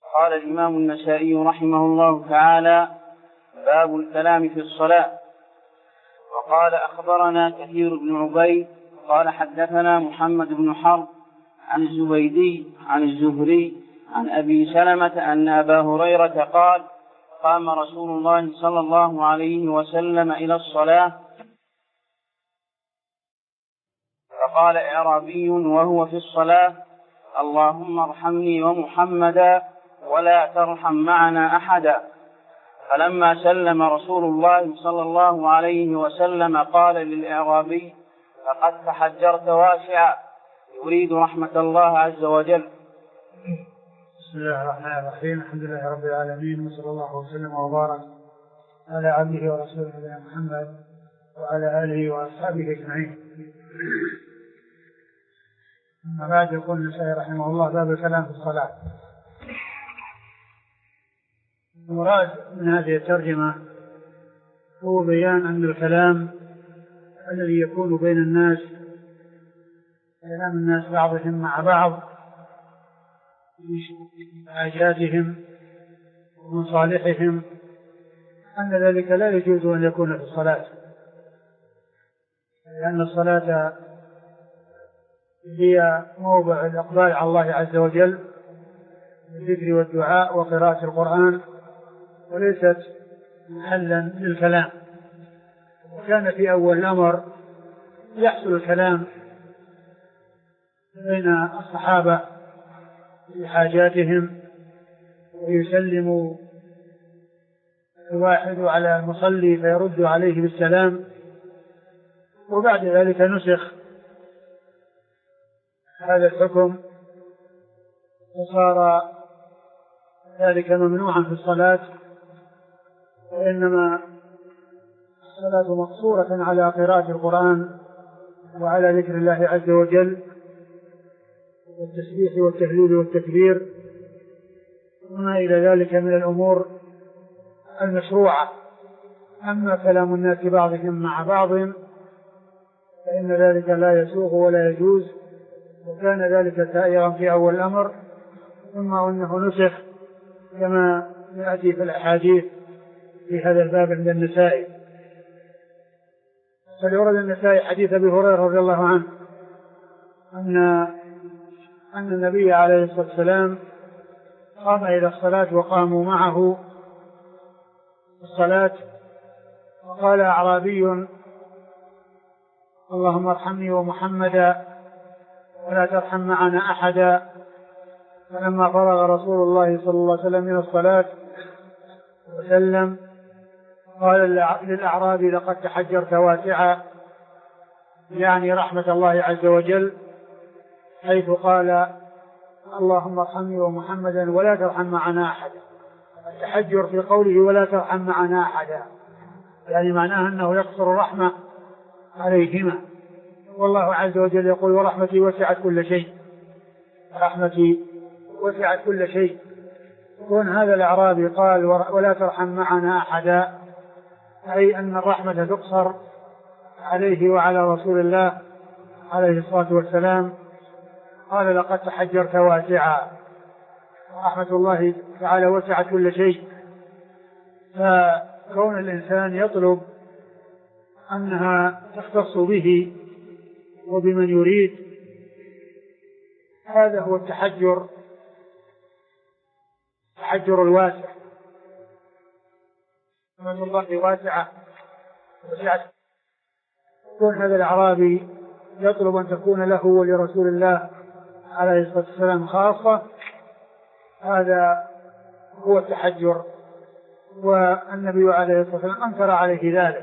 قال الإمام النسائي رحمه الله تعالى: باب الكلام في الصلاة. وقال: أخبرنا كثير بن عبيد قال حدثنا محمد بن حرب عن الزبيدي عن الزهري عن أبي سلمة أن أبا هريرة قال: قام رسول الله صلى الله عليه وسلم إلى الصلاة فقال أعرابي وهو في الصلاة: اللهم ارحمني ومحمدا ولا ترحم معنا أحدا. فلما سلم رسول الله صلى الله عليه وسلم قال للأعرابي: لقد تحجرت واسعا، يريد رحمة الله عز وجل. بسم الله الرحمن الرحيم. الحمد لله رب العالمين، وصلى الله وسلم وبارك على عبده ورسوله محمد وعلى آله وأصحابه أجمعين. أما بعد، يقول النسائي رحمه الله: باب الكلام في الصلاة. المراد من هذه الترجمة هو بيان أن الكلام الذي يكون بين الناس، كلام الناس بعضهم مع بعض في حاجاتهم ومصالحهم، أن ذلك لا يجوز أن يكون في الصلاة، لأن الصلاة هي موضع الإقبال على الله عز وجل بالذكر والدعاء وقراءة القرآن، وليست محلا للكلام. وكان في أول الأمر يحصل الكلام بين الصحابة في حاجاتهم، ويسلم الواحد على المصلي فيرد عليه بالسلام، وبعد ذلك نسخ هذا الحكم وصار ذلك ممنوعا في الصلاة، وإنما الصلاة مقصورة على قراءة القرآن وعلى ذكر الله عز وجل والتسبيح والتهليل والتكبير وما إلى ذلك من الأمور المشروعة. أما كلام الناس بعضهم مع بعض فإن ذلك لا يسوغ ولا يجوز، وكان ذلك سائغا في أول الأمر، ثم أنه نسخ كما يأتي في الأحاديث في هذا الباب عند النسائي. فلورد النسائي حديث أبي هريرة رضي الله عنه أن النبي عليه الصلاة والسلام قام إلى الصلاة وقاموا معه الصلاة، وقال أعرابي: اللهم ارحمني ومحمدا ولا ترحم معنا أحدا. فلما فرغ رسول الله صلى الله عليه وسلم من الصلاة وسلم قال للأعرابي: لقد تحجرت واسعا، يعني رحمة الله عز وجل، حيث قال: اللهم ارحمني ومحمدا ولا ترحم معنا أحدا. التحجر في قوله ولا ترحم معنا أحدا يعني معناه أنه يقصر الرحمة عليهما، والله عز وجل يقول: ورحمتي وسعت كل شيء، رحمتي وسعت كل شيء. يكون هذا الأعرابي قال ولا ترحم معنا أحدا، أي أن الرحمة تقصر عليه وعلى رسول الله عليه الصلاة والسلام. قال: لقد تحجرت واسعا، رحمة الله تعالى وسعت كل شيء. فكون الإنسان يطلب أنها تختص به وبمن يريد، هذا هو التحجر الواسع. رحمة الله واسعة وسعت. كون هذا الأعرابي يطلب أن تكون له ولرسول الله عليه الصلاة والسلام خاصة، هذا هو التحجر، والنبي عليه الصلاة والسلام أنكر عليه ذلك.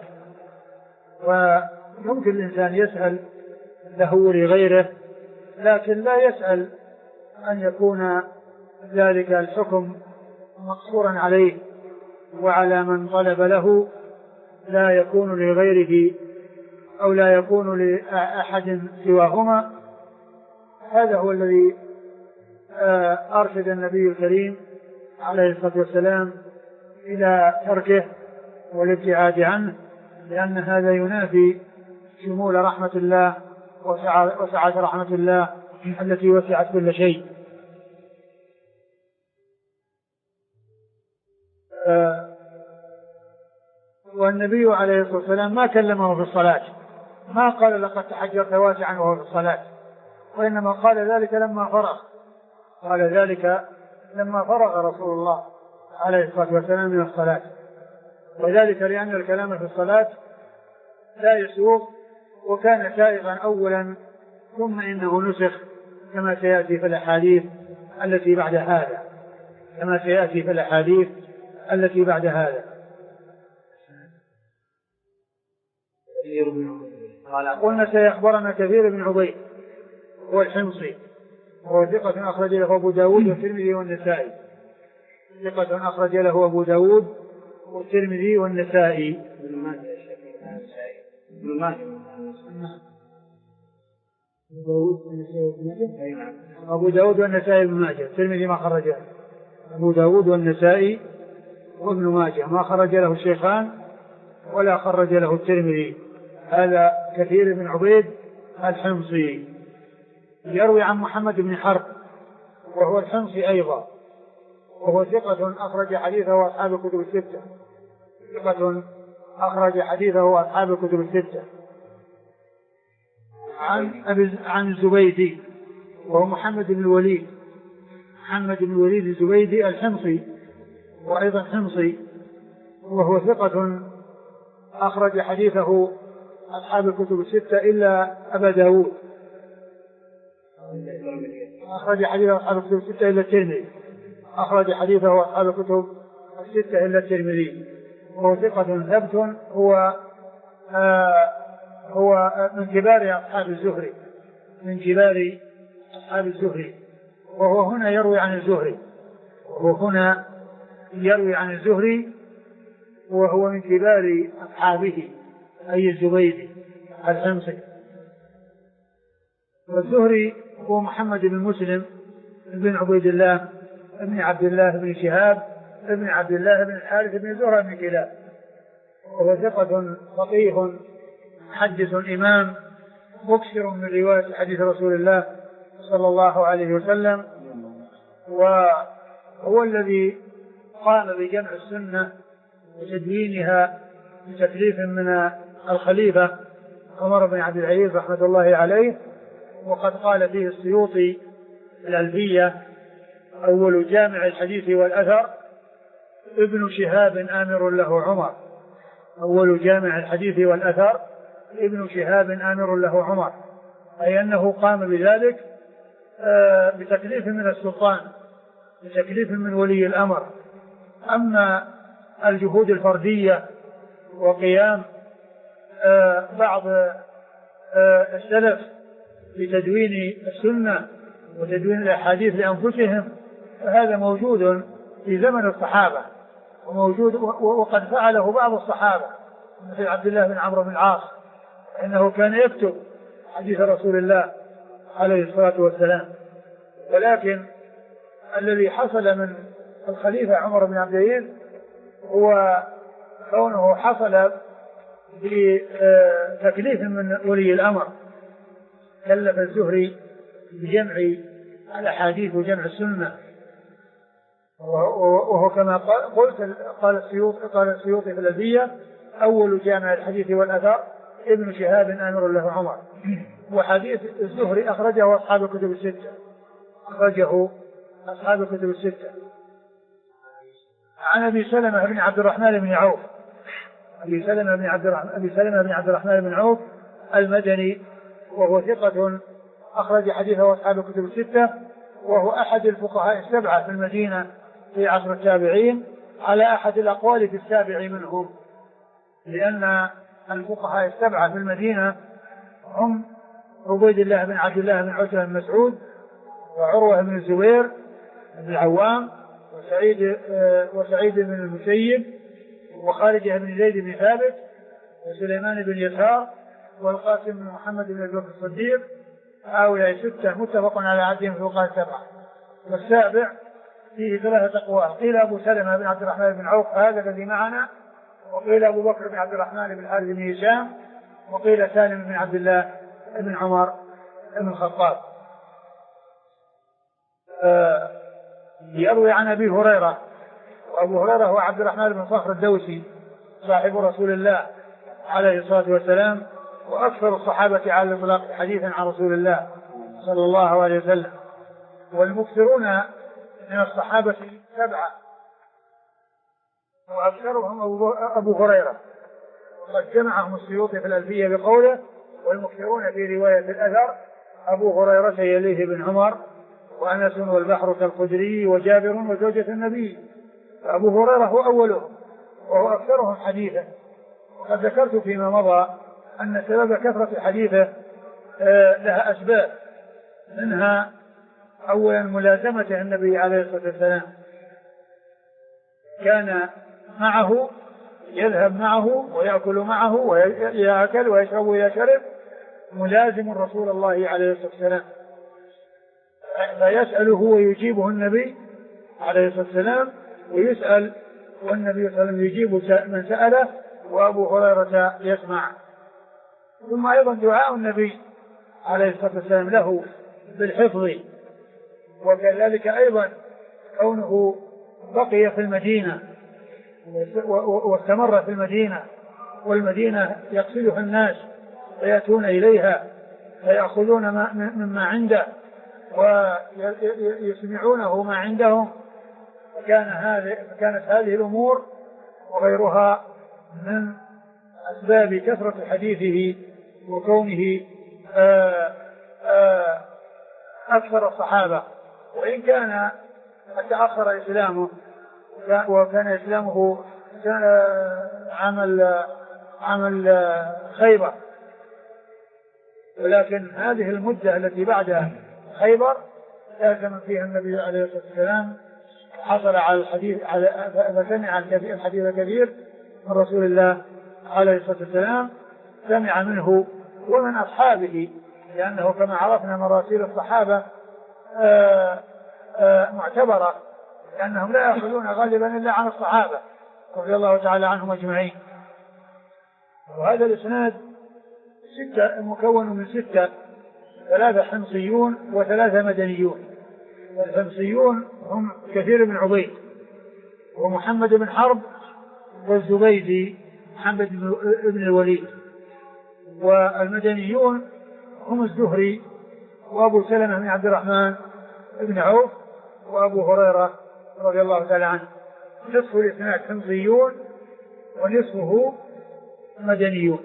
ويمكن الإنسان يسأل له ولغيره، لكن لا يسأل أن يكون ذلك الحكم مقصورا عليه وعلى من طلب له، لا يكون لغيره أو لا يكون لأحد سواهما. هذا هو الذي أرشد النبي الكريم عليه الصلاة والسلام إلى تركه والابتعاد عنه، لأن هذا ينافي شمول رحمة الله وسعة رحمة الله التي وسعت كل شيء. والنبي عليه الصلاة والسلام ما كلمه في الصلاة، ما قال لقد تحجرت واسعا وهو في الصلاة، وإنما قال ذلك لما فرغ، قال ذلك لما فرغ رسول الله عليه الصلاة والسلام من الصلاة. وذلك لأن الكلام في الصلاة لا يسوغ، وكان سائغا أولا ثم إنه نسخ كما سيأتي في الأحاديث التي بعد هذا، كما سيأتي في الأحاديث التي بعد هذا. قلنا سيخبرنا كثير بن عبيد هو الحمصي، وهو ثقة أخرج له أبو داود والترمذي والنسائي، ثقة أخرج له أبو داود والترمذي والنسائي. أبو داود والنسائي بن ماجه، الترمذي ما خرجه، أبو داود والنسائي وابن ماجه ما خرج له الشيخان ولا خرج له الترمذي. هذا كثير بن عبيد الحمصي، يروي عن محمد بن حرب وهو الحمصي أيضا، وهو ثقة أخرج حديثه أصحاب الكتب الستة، ثقة أخرج حديثه أصحاب الكتب الستة. عن الزبيدي وهو محمد بن الوليد، محمد بن الوليد الزبيدي الحمصي وأيضا حمصي، وهو ثقة أخرج حديثه أصحاب الكتب الستة إلا أبا داود، أخرج حديثه أصحاب الكتب الستة إلا الترمذي، أخرج حديثه أصحاب الكتب الستة إلا الترمذي، وهو ثقة ثبت، هو من كبار أصحاب الزهري، من كبار أصحاب الزهري، وهو هنا يروي عن الزهري، وهنا يروي عن الزهري، وهو من كبار أصحابه أي الزبيدي الحمصي. والزهري هو محمد بن مسلم بن عبيد الله بن عبد الله بن شهاب بن عبد الله بن الحارث بن زهرة بن كلاب، وهو ثقة فقيه محدث إمام مكثر من رواية حديث رسول الله صلى الله عليه وسلم، وهو الذي قام بجمع السنة وتدوينها بتكليف من الخليفة عمر بن عبد العزيز رحمة الله عليه. وقد قال فيه السيوطي الألفية: أول جامع الحديث والأثر ابن شهاب آمر له عمر، أول جامع الحديث والأثر ابن شهاب آمر له عمر، أي أنه قام بذلك بتكليف من السلطان، بتكليف من ولي الأمر. أما الجهود الفردية وقيام بعض السلف بتدوين السنة وتدوين الأحاديث لأنفسهم فهذا موجود في زمن الصحابة، وموجود وقد فعله بعض الصحابة مثل عبد الله بن عمرو بن العاص، إنه كان يكتب حديث رسول الله عليه الصلاة والسلام. ولكن الذي حصل من الخليفة عمر بن عبد العزيز هو كونه حصل بتكليف من ولي الأمر، كلف الزهري بجمع الأحاديث وجمع السنة، وهو كما قلت قال السيوطي في الألفية: أول جامع الحديث والأثر ابن شهاب آمر له عمر. وحديث الزهري أخرجه أصحاب الكتب الستة، أخرجه أصحاب الكتب الستة. عن أبي سلمة بن عبد الرحمن بن عوف، أبي سلمة بن عبد الرحمن بن عوف المدني، وهو ثقة أخرج حديثه أصحاب الكتب الستة، وهو أحد الفقهاء السبعة في المدينة في عصر التابعين، على أحد الأقوال في السابع منهم، لأن الفقهاء السبعة في المدينة هم عبيد الله بن عبد الله بن عتبة بن مسعود، وعروة بن الزبير بن العوام، وسعيد بن المسيب، وخارجة بن زيد بن ثابت، وسليمان بن يسار، والقاسم بن محمد بن أبي بكر الصديق. هؤلاء ستة متفق على عدهم في الفقهاء السبعة. والسابع فيه ثلاثة أقوال: قيل أبو سلمة بن عبد الرحمن بن عوف هذا الذي معنا، وقيل أبو بكر بن عبد الرحمن بن الحارث بن هشام، وقيل سالم بن عبد الله بن عمر بن الخطاب. يروي عن أبي هريرة وأبو هريرة هو عبد الرحمن بن صخر الدوسي صاحب رسول الله عليه الصلاة والسلام، وأكثر الصحابة على الإطلاق حديثا عن رسول الله صلى الله عليه وسلم. والمكثرون من الصحابة 7 وأكثرهم أبو هريرة، وقد جمعهم السيوطي في الألفية بقوله: والمكثرون في رواية الأثر أبو هريرة يليه بن عمر وأنس والبحر كالخدري وجابر وزوجة النبي. فأبو هريرة هو أولهم وهو أكثرهم حديثا. وقد ذكرت فيما مضى أن سبب كثرة حديثه لها أسباب، منها أولا ملازمته النبي عليه الصلاة والسلام، كان معه، يذهب معه ويأكل معه ويأكل ويشرب ويشرب، ملازم رسول الله عليه الصلاة والسلام، فيسأله ويجيبه النبي عليه الصلاة والسلام، ويسأل والنبي صلى الله عليه وسلم يجيب من سأله، وأبو هريرة يسمع. ثم أيضا دعاء النبي عليه الصلاة والسلام له بالحفظ، وكذلك أيضا كونه بقي في المدينة واستمر في المدينة، والمدينة يقصدها الناس ويأتون إليها فيأخذون مما عنده ويسمعونه ما عندهم. كانت هذه الأمور وغيرها من أسباب كثرة حديثه وكونه أكثر الصحابة. وإن كان تأخر إسلامه، وكان إسلامه عمل خيبر، ولكن هذه المدة التي بعد خيبر لازم فيها النبي عليه الصلاة والسلام، حصل على الحديث فسمع الحديث الكثير من رسول الله عليه الصلاة والسلام، سمع منه ومن أصحابه، لأنه كما عرفنا مراسيل الصحابة معتبرة، لأنهم لا يأخذون غالبا إلا عن الصحابة رضي الله تعالى عنهم أجمعين. وهذا الإسناد مكون من 6، 3 حمصيون و3 مدنيون. الحمصيون هم كثير بن عبيد ومحمد بن حرب والزبيدي محمد بن الوليد. والمدنيون هم الزهري وأبو سلمة بن عبد الرحمن بن عوف وأبو هريرة رضي الله تعالى عنه. نصف الإسناد حمصيون ونصفه مدنيون.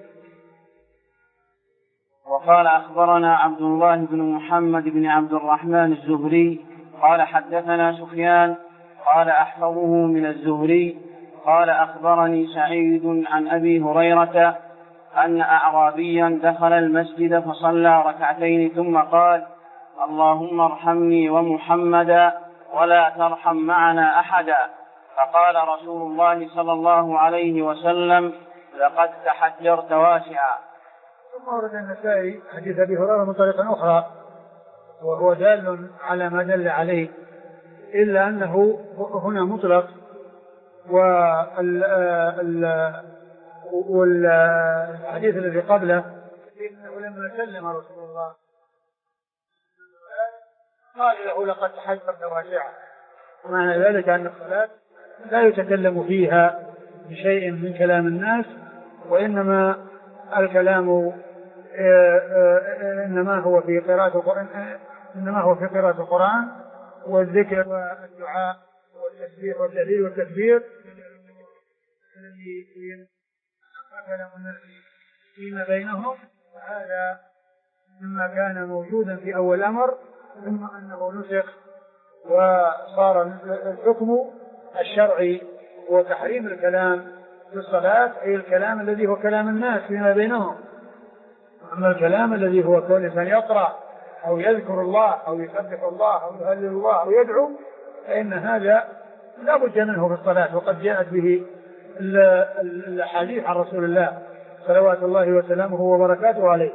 وقال أخبرنا عبد الله بن محمد بن عبد الرحمن الزهري قال حدثنا سفيان قال أحفظه من الزهري قال أخبرني سعيد عن أبي هريرة أن أعرابيا دخل المسجد فصلى ركعتين ثم قال: اللهم ارحمني ومحمدا ولا ترحم معنا أحدا. فقال رسول الله صلى الله عليه وسلم: لقد تحجرت واسعا. ثم ورد النسائي حديث أبي هريرة من طريق أخرى وهو دال على ما دل عليه، إلا أنه هنا مطلق، والحديث الذي قبله إنه لما سلم رسول الله قال له: لقد تحجرت واسعا. ومعنى ذلك أن الصلاة لا يتكلم فيها بشيء من كلام الناس، وإنما الكلام إنما هو في قراءة القرآن والذكر والدعاء والتسبيح والتهليل والتكبير الذي كلام الناس فيما بينهم. هذا مما كان موجودا في أول الأمر، ثم أنه نسخ وصار الحكم الشرعي هو تحريم الكلام في الصلاة، أي الكلام الذي هو كلام الناس فيما بينهم. أما الكلام الذي هو كل إنسان يقرأ أو يذكر الله أو يسبح الله أو يهلل الله أو يدعو، فإن هذا لا بد منه في الصلاة، وقد جاءت به الحديث عن رسول الله صلوات الله وسلامه وبركاته عليه.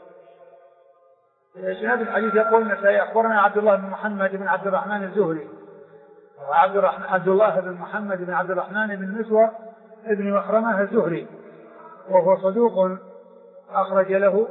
إسناد الحديث يقول النسائي: أخبرنا عبد الله بن محمد بن عبد الرحمن الزهري، وعبد الله بن محمد بن عبد الرحمن بن مسور ابن مخرمة الزهري، وهو صدوق أخرج له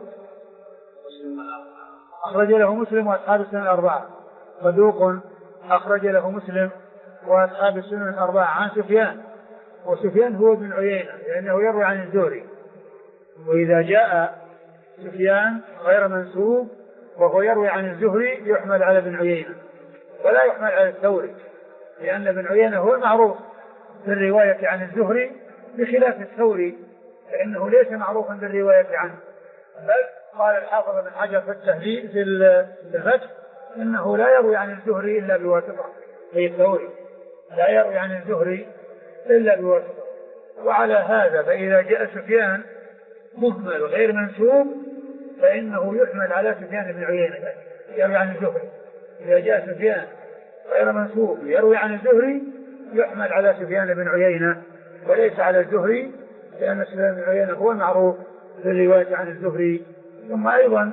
مسلم وأصحاب السنن 4. صدوق أخرج له مسلم وأصحاب السنن الأربعة عن سفيان، وسفيان هو ابن عيينة لأنه يروي عن الزهري. وإذا جاء سفيان غير منسوب وهو يروي عن الزهري يحمل على ابن عيينة ولا يحمل على الثوري، لأن ابن عيينة هو المعروف بالرواية عن الزهري بخلاف الثوري فإنه ليس معروفا بالرواية عنه. بل قال الحافظ بن حجر في التهذيب في الفتح إنه لا يروي عن الزهري إلا بواسطة، أي الثوري لا يروي عن الزهري إلا بواسطة. وعلى هذا فإذا جاء سفيان مهمل غير منسوب فإنه يحمل على سفيان بن عيينة يروي عن الزهري. إذا جاء سفيان غير منسوب يروي عن الزهري يحمل على سفيان بن عيينة وليس على الزهري، لأن سفيان بن عيينة هو المعروف بالرواية عن الزهري. ثم أيضا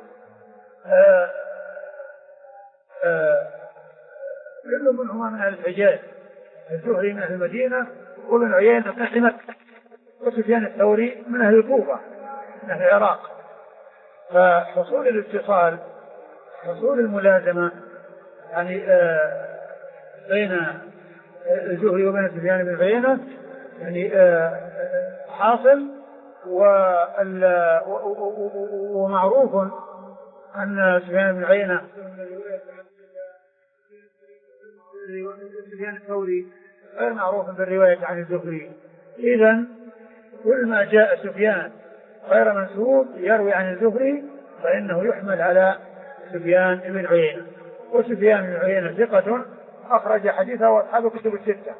كل منهما من أهل الحجاز، الزهري من أهل المدينة وابن عيينة من أهل مكة، وسفيان الثوري من أهل الكوفة من أهل العراق. فحصول الاتصال حصول الملازمة يعني بين الزهري وبين سفيان بن عيينة يعني حاصل، ومعروف أن سفيان بن عيينة سفيان الثوري غير معروف بالرواية عن الزهري. إذن كل ما جاء سفيان غير منسوب يروي عن الزهري فإنه يحمل على سفيان بن عيينة. وسفيان بن عيينة ثقة أخرج حديثه وأصحاب الكتب الستة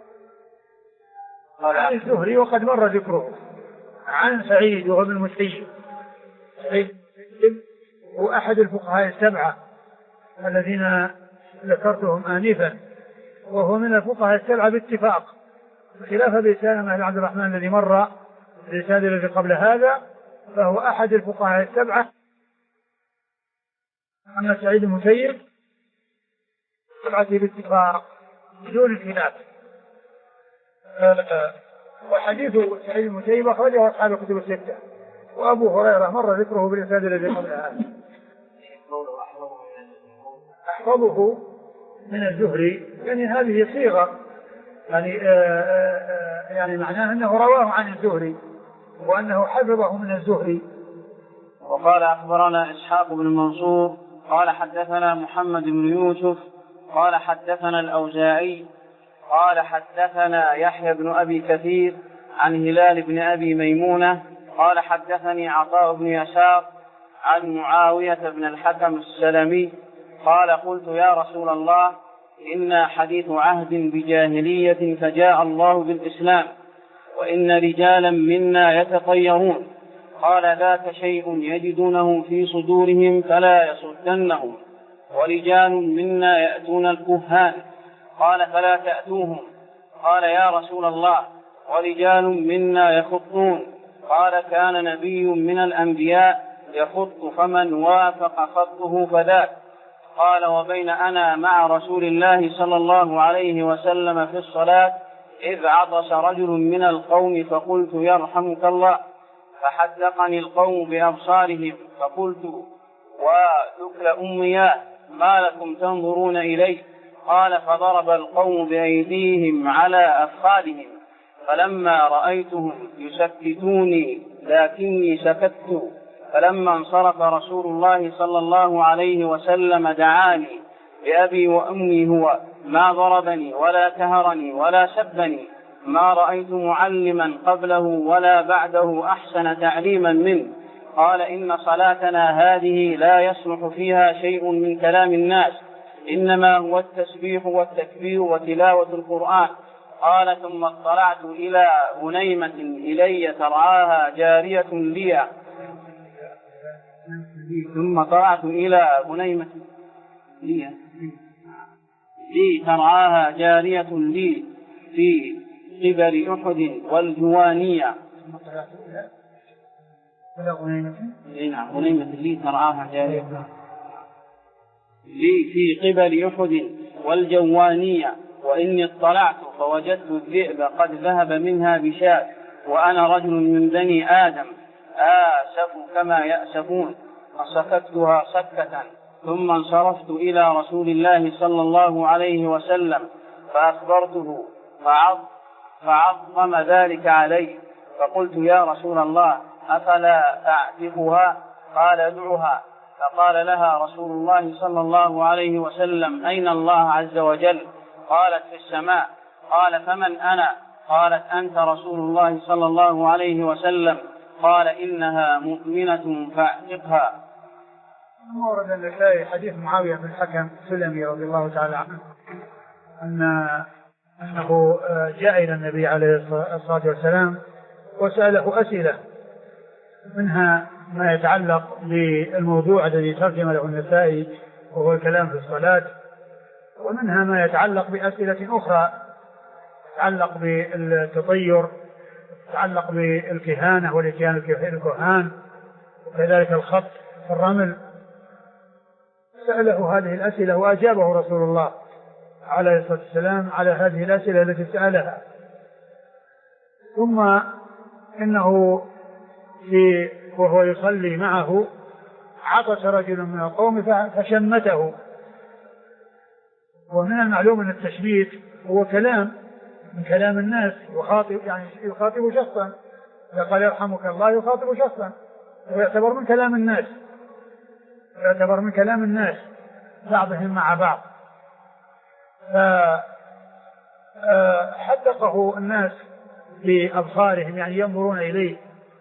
عن الزهري وقد مر ذكره. عن سعيد وهو ابن المسيب، سعيد هو أحد الفقهاء السبعة الذين ذكرتهم آنفا، وهو من الفقهاء السبعة باتفاق، بخلاف أبي سلمة بن عبد الرحمن الذي مر الرسالة الذي قبل هذا، فهو أحد الفقهاء السبعة. أما سعيد المسيب سبعة باتفاق بدون خلاف. وحديث سعيد المسيب أخرجه أصحاب الكتب الستة، وأبو هريرة مر ذكره بالرسالة الذي قبل هذا. أحفظه من الزهري يعني هذه صيغة يعني معناه أنه رواه عن الزهري وأنه حفظه من الزهري. وقال أخبرنا إسحاق بن منصور قال حدثنا محمد بن يوسف قال حدثنا الأوزاعي قال حدثنا يحيى بن أبي كثير عن هلال بن أبي ميمونة قال حدثني عطاء بن يسار عن معاوية بن الحكم السلمي قال قلت يا رسول الله إنا حديث عهد بجاهلية فجاء الله بالإسلام وإن رجالا منا يتطيرون قال ذاك شيء يجدونه في صدورهم فلا يصدنهم ورجال منا يأتون الكهان قال فلا تأتوهم قال يا رسول الله ورجال منا يخطون قال كان نبي من الأنبياء يخط فمن وافق خطه فذاك قال وبين أنا مع رسول الله صلى الله عليه وسلم في الصلاة إذ عطس رجل من القوم فقلت يرحمك الله فحدقني القوم بأبصارهم فقلت وذكل أمياه ما لكم تنظرون إليه قال فضرب القوم بأيديهم على أفخاذهم فلما رأيتهم يسكتوني لكني سكت فلما انصرف رسول الله صلى الله عليه وسلم دعاني بأبي وأمي هو ما ضربني ولا كهرني ولا سبني ما رأيت معلما قبله ولا بعده أحسن تعليما منه قال إن صلاتنا هذه لا يصلح فيها شيء من كلام الناس إنما هو التسبيح والتكبير وتلاوة القرآن قال ثم اطلعت إلى غنيمة إلي ترعاها جارية لي ثم طلعت إلى غنيمة لي ترعاها جارية لي في قبل أحد والجوانية غنيمة لي ترعاها جارية لي في قبل أحد والجوانية وإني اطلعت فوجدت الذئب قد ذهب منها بشاة وأنا رجل من بني آدم آسف كما يأسفون فسكتها سكة ثم انصرفت إلى رسول الله صلى الله عليه وسلم فأخبرته فعظم ذلك علي، فقلت يا رسول الله أفلا أعتقها؟ قال ادعها. فقال لها رسول الله صلى الله عليه وسلم أين الله عز وجل؟ قالت في السماء. قال فمن أنا؟ قالت أنت رسول الله صلى الله عليه وسلم. قال إنها مؤمنة فاعتقها. ورد النسائي حديث معاوية بن الحكم السلمي رضي الله تعالى عنه أنه جاء إلى النبي عليه الصلاة والسلام وسأله أسئلة، منها ما يتعلق بالموضوع الذي ترجم له النسائي وهو الكلام في الصلاة، ومنها ما يتعلق بأسئلة أخرى يتعلق بالتطير، يتعلق بالكهانة والاتيان الكهان، وكذلك الخط في الرمل. سأله هذه الأسئلة وأجابه رسول الله عليه الصلاة والسلام على هذه الأسئلة التي سألها. ثم إنه وهو يصلي معه عطس رجل من القوم فشمته. ومن المعلوم أن التشميت هو كلام من كلام الناس، يخاطب شخصا، إذا قال يرحمك الله يخاطب شخصا، ويعتبر من كلام الناس بعضهم مع بعض. فحدقه الناس بأبصارهم، يعني ينظرون إليه،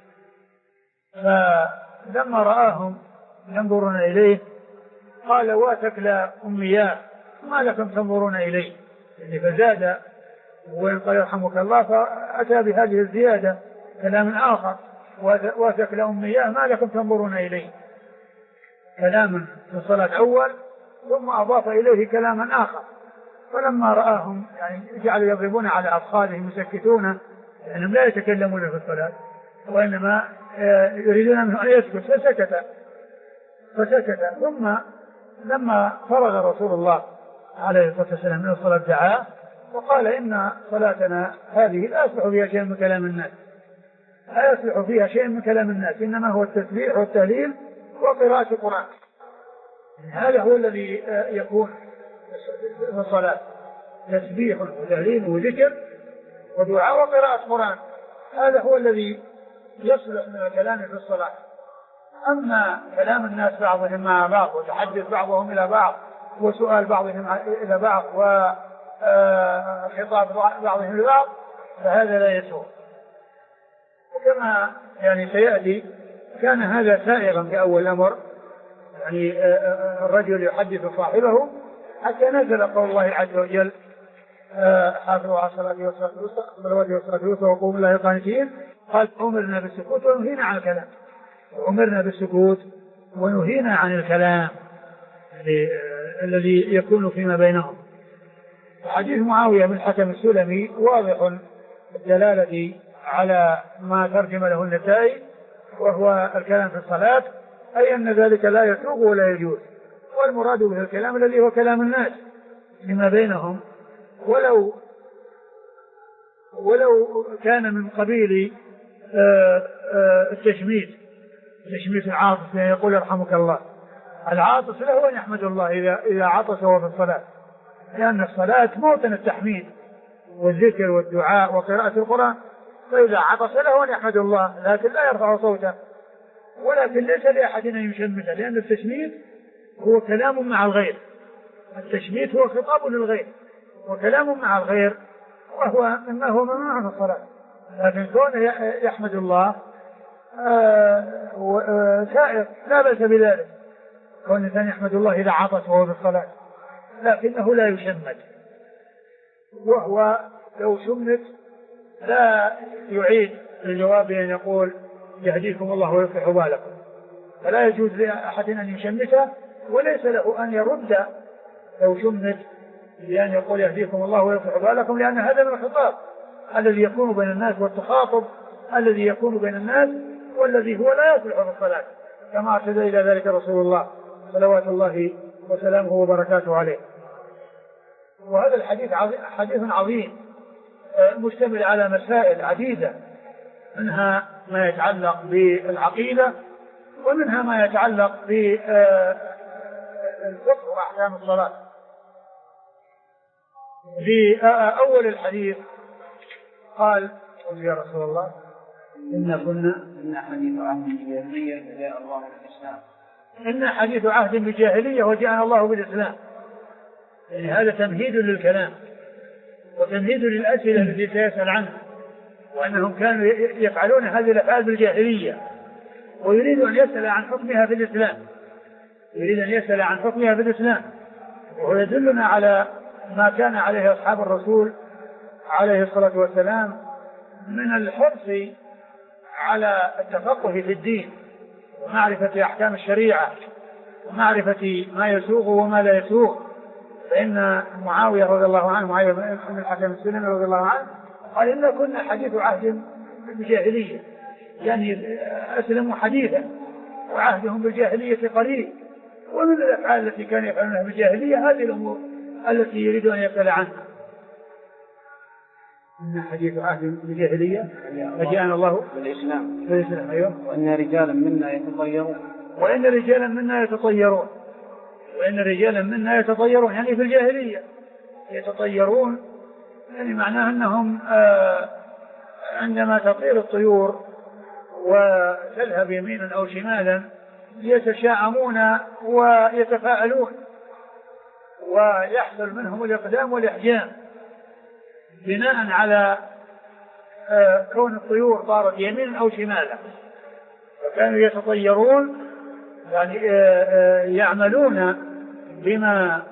فلما رآهم ينظرون إليه قال واتكل أمياء ما لكم تنظرون إليه، يعني فزاد، وإن قال يرحمك الله فأتى بهذه الزيادة كلام آخر، واتكل أمياء ما لكم تنظرون إليه، كلاما في الصلاة أول ثم أضاف إليه كلاما آخر. فلما رآهم يعني جعلوا يضربون على أبصارهم يسكتون، لأنهم لا يتكلمون في الصلاة وإنما يريدون منه أن يسكت، فسكت. ثم لما فرغ رسول الله عليه الصلاة والسلام من الصلاة دعاه وقال إن صلاتنا هذه لا يصلح فيها شيء من كلام الناس، إنما هو التسبيح والتهليل وقراءة القرآن. هذا هو الذي يكون في الصلاة، تسبيح وتهليل وذكر ودعاء وقراءة قرآن، هذا هو الذي يصلح من الكلام في الصلاة. أما كلام الناس بعضهم مع بعض وتحدث بعضهم إلى بعض وسؤال بعضهم إلى بعض وخطاب بعضهم لبعض فهذا لا يسوء. وكما يعني سيأتي كان هذا سائغا في أول الأمر، يعني الرجل يحدث صاحبه حتى نزل قول الله عز وجل حافظوا على الصلاة والسلام وقوموا لله قانتين. قال أمرنا بالسكوت ونهينا عن الكلام، أمرنا بالسكوت ونهينا عن الكلام الذي يكون فيما بينهم. حديث معاوية بن الحكم السلمي واضح الدلالة على ما ترجم له النسائي وهو الكلام في الصلاة، أي أن ذلك لا يسوغ ولا يجوز، والمراد به الكلام الذي هو كلام الناس فيما بينهم، ولو كان من قبيل التشميت العاطس، يعني يقول يرحمك الله. العاطس له أن يحمد الله إذا عطس وهو في الصلاة، لأن الصلاة موطن التحميد والذكر والدعاء وقراءة القرآن، فإذا عطس له أن يحمد الله، لكن لا يرفع صوته، ولكن ليس لأحد أن يشمته، لأن التشميت هو كلام مع الغير، التشميت هو خطاب للغير وكلام مع الغير، وهو مما هو ممنوع في الصلاة. لكن كونه يحمد الله سائر لا بأس بذلك، كون الإنسان يحمد الله إذا عطس وهو في الصلاة، لكنه لا يشمت، وهو لو شمت لا يعيد الجواب أن يقول يهديكم الله ويصلح بالكم، فلا يجوز لأحد أن يشمته، وليس له أن يرد لو شمت بأن يقول يهديكم الله ويصلح بالكم، لأن هذا من الخطاب الذي يكون بين الناس والتخاطب الذي يكون بين الناس، والذي هو لا يصلح في الصلاة، كما اعتدى إلى ذلك رسول الله صلوات الله وسلامه وبركاته عليه. وهذا الحديث حديث عظيم مشتمل على مسائل عديدة، منها ما يتعلق بالعقيدة، ومنها ما يتعلق بالفقه وأحكام الصلاة. في أول الحديث قال يا رسول الله إن حديث عهد بالجاهلية وجاء الله بالإسلام. إن حديث عهد بالجاهلية وجاء الله بالإسلام. يعني هذا تمهيد للكلام وتمهيد للأسئلة التي سيسأل عنها، وأنهم كانوا يفعلون هذه الأفعال بالجاهلية ويريد أن يسأل عن حكمها في الإسلام، يريد أن يسأل عن حكمها في الإسلام. وهو يدلنا على ما كان عليه أصحاب الرسول عليه الصلاة والسلام من الحرص على التفقه في الدين ومعرفة أحكام الشريعة ومعرفة ما يسوغ وما لا يسوغ. فإن معاوية رضي الله عنه، معاوية بن الحكم السلمي رضي الله عنه، قال إن كنا حديث عهد بالجاهلية، يعني أسلموا حديثا وعهدهم بالجاهلية قريب. ومن الأفعال التي كانوا يفعلونها بالجاهلية هذه الأمور التي يريد أن يسأل عنها. إن حديث عهد بالجاهلية فجاءنا الله بالإسلام. أيوه. وإن رجالا منا يتطيرون. وإن رجالا منا يتطيرون. وإن رجالا منا يتطيرون يعني في الجاهلية يتطيرون، يعني معناه أنهم عندما تطير الطيور وتذهب يمينا أو شمالا يتشاءمون ويتفاءلون ويحصل منهم الإقدام والإحجام بناء على كون الطيور طارت يمينا أو شمالا. فكانوا يتطيرون يعني يعملون بما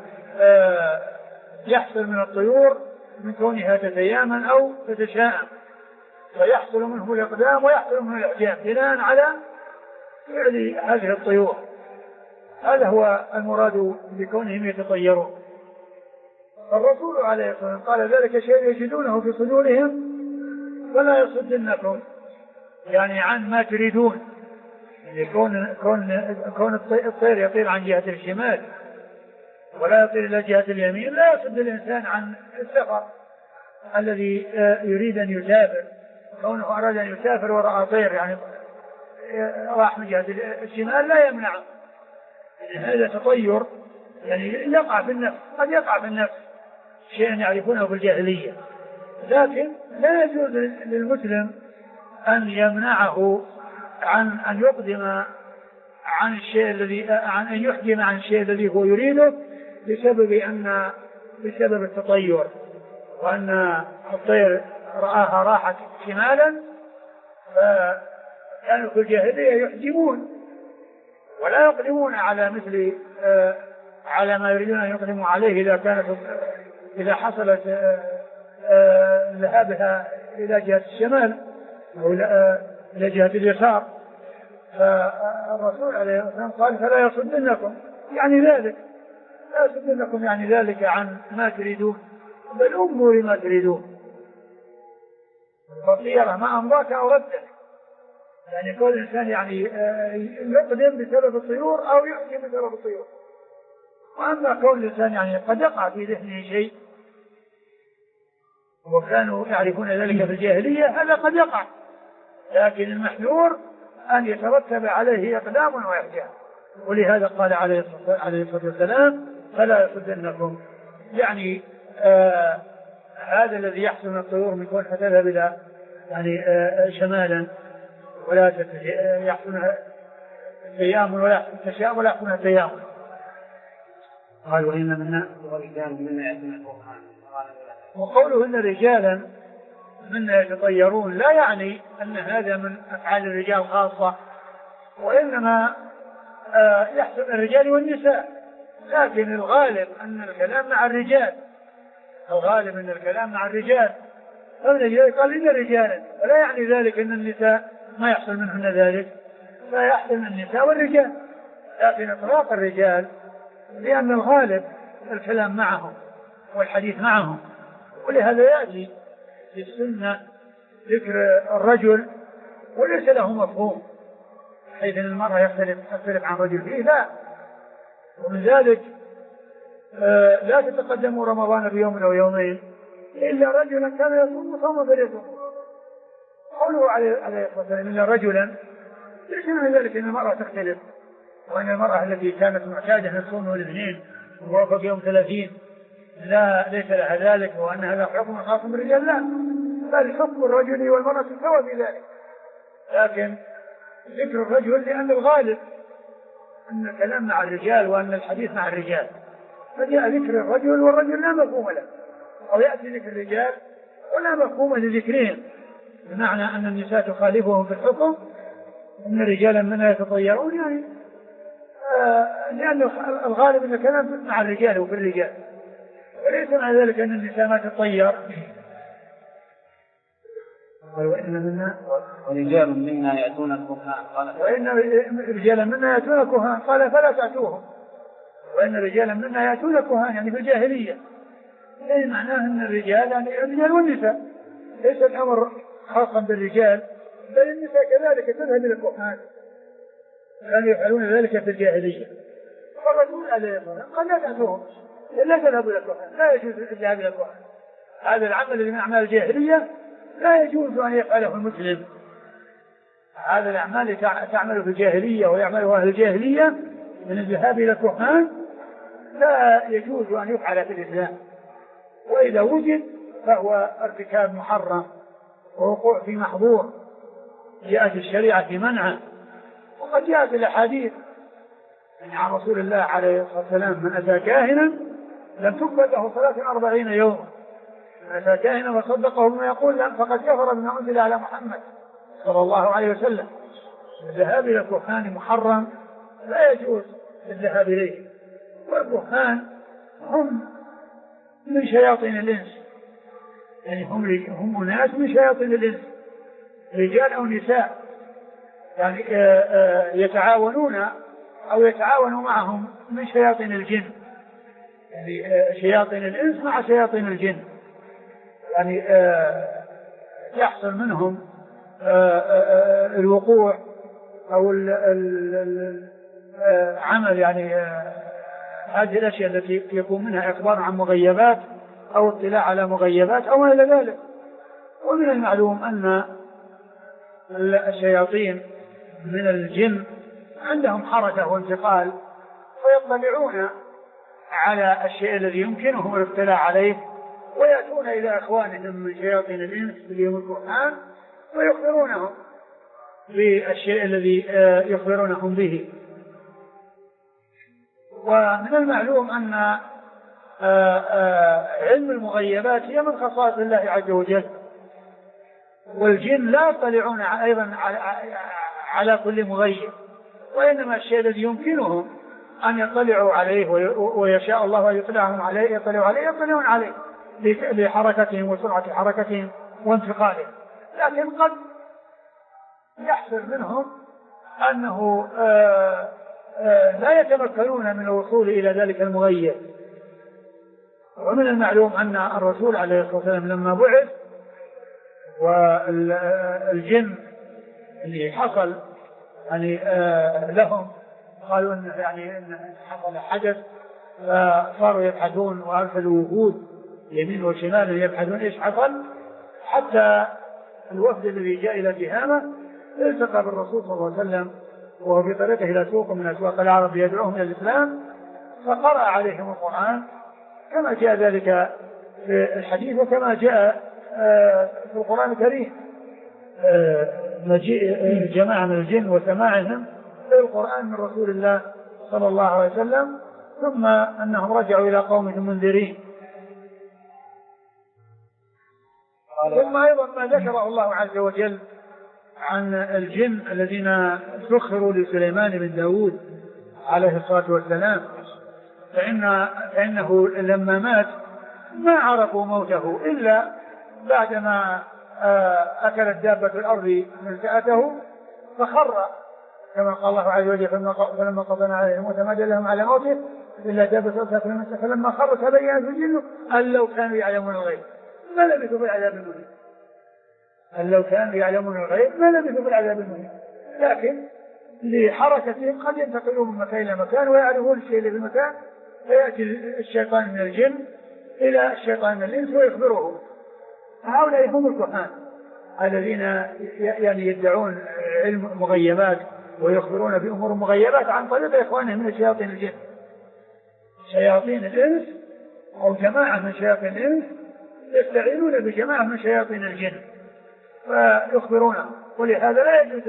يحصل من الطيور من كونها تتيامن أو تتشاءم، فيحصل منه الإقدام ويحصل منه الإحجام بناء على فعل هذه الطيور. هذا هو المراد بكونهم يتطيرون. الرسول عليه الصلاة والسلام قال ذلك شيء يجدونه في صدورهم ولا يصدنكم، يعني عن ما تريدون. يعني كون الطير يطير عن جهة الشمال ولا يطير إلى جهة اليمين لا يصد الإنسان عن السفر الذي يريد أن يسافر. كونه أراد أن يسافر ورأى طير يعني راح من جهة الشمال لا يمنعه. يعني هذا تطير يعني يقع في النفس، قد يقع في النفس شيئا يعرفونه في الجاهلية، لكن لا يجوز للمسلم أن يمنعه عن أن يقدم عن الشيء الذي أن يحجم عن الشيء الذي هو يريده بسبب التطير، وأن الطير رآها راحت شمالا فكانوا في الجاهلية يحجمون ولا يقدمون على مثل على ما يريدون أن يقدموا عليه إذا حصلت ذهابها إلى جهة الشمال أو إلى جهة اليسار. فالرسول عليه الصلاة والسلام قال فلا يصدنكم يعني ذلك، لا يصدنكم يعني ذلك عن ما تريدون، بل أموا لما تريدون. فالطيرة ما أمضاك أو ردك، يعني كل إنسان يعني يقدم بسبب الطيور أو يحكم بسبب الطيور. وأما كل الإنسان يعني قد يقع في ذهنه شيء وكانوا يعرفون ذلك في الجاهلية هذا قد يقع، لكن المحذور أن يترتب عليه إقدام وإحجام. ولهذا قال عليه الصلاة والسلام فلا يصدنكم، يعني هذا الذي يحصل من الطيور من كون تذهب إلى يعني شمالا ولا يحصل تيامن ولا تشاء ولا يحصل تيامن. قال وإن منا ورجال منا يأتون القرآن. وقوله إن رجالا منا يتطيرون لا يعني أن هذا من أفعال الرجال خاصة، وإنما يحصل الرجال والنساء، لكن الغالب أن الكلام مع الرجال، الغالب أن الكلام مع الرجال. فمن قال إن رجالا ولا يعني ذلك أن النساء ما يحصل منهن ذلك، لا يحصل من النساء والرجال، لكن إطلاق الرجال لأن الغالب الكلام معهم والحديث معهم. ولهذا يأتي في السنة ذكر الرجل وليس له مفهوم حيث أن المرأة يختلف عن رجل فيه، لا. ومن ذلك لا تتقدموا رمضان بيوم أو يومين إلا رجلا كان يصوم صوم فليصوم. قوله عليه الصلاة والسلام إلا رجلا ليس من ذلك أن المرأة تختلف، وأن المرأة التي كانت معتادة أن تصوم الاثنين ووافق يوم 30 لا ليس لها ذلك وأن هذا حكم خاص بالرجال، لا، بل حكم الرجل والمرأة سوى في ذلك، لكن ذكر الرجل لأن الغالب أن الكلام مع الرجال وأن الحديث مع الرجال، فجاء ذكر الرجل والرجل لا مفهوم له، أو يأتي ذكر الرجال ولا مفهوم لذكرهم، بمعنى أن النساء تخالفهم في الحكم، أن رجالا منها يتطيرون، يعني لأن الغالب أن الكلام مع الرجال وفي الرجال، وليس مع ذلك أن النساء ما تطير. وإن منا ورجال منا يأتون الكهان، قال وإن رجالا منا يأتون الكهان قال فلا تأتوهم، وإن رجالا منا يأتون الكهان يعني في الجاهلية، أي معناه أن الرجال يعني الرجال والنساء، ليس الأمر خاصا بالرجال بل النساء كذلك تذهب إلى الكهان، كانوا يفعلون ذلك في الجاهلية، فالرسول عليه الصلاة والسلام قال لا تأتوهم، لا تذهبوا إلى الكهان، لا يجوز الذهاب إلى الكهان، هذا العمل الذي من أعمال الجاهلية لا يجوز أن يفعله المسلم، هذا الأعمال تعمل في الجاهلية ويعملها أهل الجاهلية من الذهاب إلى الكهان لا يجوز أن يفعل في الإسلام، وإذا وجد فهو ارتكاب محرم ووقوع في محظور جاءت الشريعة في منعه، وقد جاءت الأحاديث عن رسول الله عليه الصلاة والسلام من أتى كاهنا لم تقبل له صلاة 40 يوما، من أتى كاهنا وصدقه بما يقول فقد كفر بما أنزل على محمد صلى الله عليه وسلم. الذهاب إلى الكهان محرم لا يجوز الذهاب إليه، والكهان هم من شياطين الإنس، يعني هم ناس من شياطين الإنس، رجال أو نساء، يعني يتعاونون أو يتعاونوا معهم من شياطين الجن، يعني شياطين الإنس مع شياطين الجن، يعني يحصل منهم الوقوع أو عمل يعني هذه الأشياء التي يكون منها إخبار عن مغيبات أو اطلاع على مغيبات أو ما إلى ذلك. ومن المعلوم أن الشياطين من الجن عندهم حركة وانتقال، فيطلعون على الشيء الذي يمكنهم الاطلاع عليه، ويأتون إلى أخوانهم من شياطين الإنس اليوم القرآن ويخبرونهم بالشيء الذي يخبرونهم به. ومن المعلوم أن علم المغيبات هي من خصائص الله عز وجل، والجن لا يطلعون أيضا على كل مغيب، وإنما الشيء الذي يمكنهم أن يطلعوا عليه ويشاء الله أن يطلعهم عليه يطلعون عليه لحركتهم وسرعة حركتهم وانتقالهم، لكن قد يحصل منهم أنه لا يتمكنون من الوصول إلى ذلك المغيب. ومن المعلوم أن الرسول عليه الصلاة والسلام لما بعث والجن اللي حصل يعني لهم قالوا إن يعني إن حصل حدث، فصاروا يبحثون وأرسلوا وفود يمين وشمال يبحثون إيش حصل، حتى الوفد الذي جاء إلى تهامة التقى بالرسول صلى الله عليه وسلم وهو في طريقه إلى سوق من أسواق العرب يدعوهم إلى الإسلام، فقرأ عليهم القرآن كما جاء ذلك في الحديث وكما جاء في القرآن الكريم، مجيء جماعة من الجن وسماعهم للقرآن من رسول الله صلى الله عليه وسلم، ثم أنهم رجعوا إلى قومهم منذرين. ثم أيضا ما ذكره الله عز وجل عن الجن الذين سخروا لسليمان بن داود عليه الصلاة والسلام، فإنه لما مات ما عرفوا موته إلا بعدما أكلت دابة الأرض ملتأته فخر، كما قال الله عز وجل فلما قضينا عليه الموت ما دلهم على موته إلا دابة الأرض فلما خر تبين في الجن أن لو كانوا يعلمون الغيب ما لبثوا في العذاب المهين، أن لو كانوا يعلمون الغيب ما لبثوا في العذاب المهين، لكن لحركتهم قد ينتقلون من مكان إلى مكان ويعرفون الشيء اللي في المكان، فيأتي الشيطان من الجن إلى الشيطان من الإنس ويخبرهم. هؤلاء هم الكهان الذين يعني يدعون علم مغيبات ويخبرون بأمور مغيبات عن طريق إخوانهم من شياطين الجن. شياطين الإنس أو جماعة من شياطين الإنس يستعينون بجماعة من شياطين الجن فيخبرونهم، ولهذا لا يجوز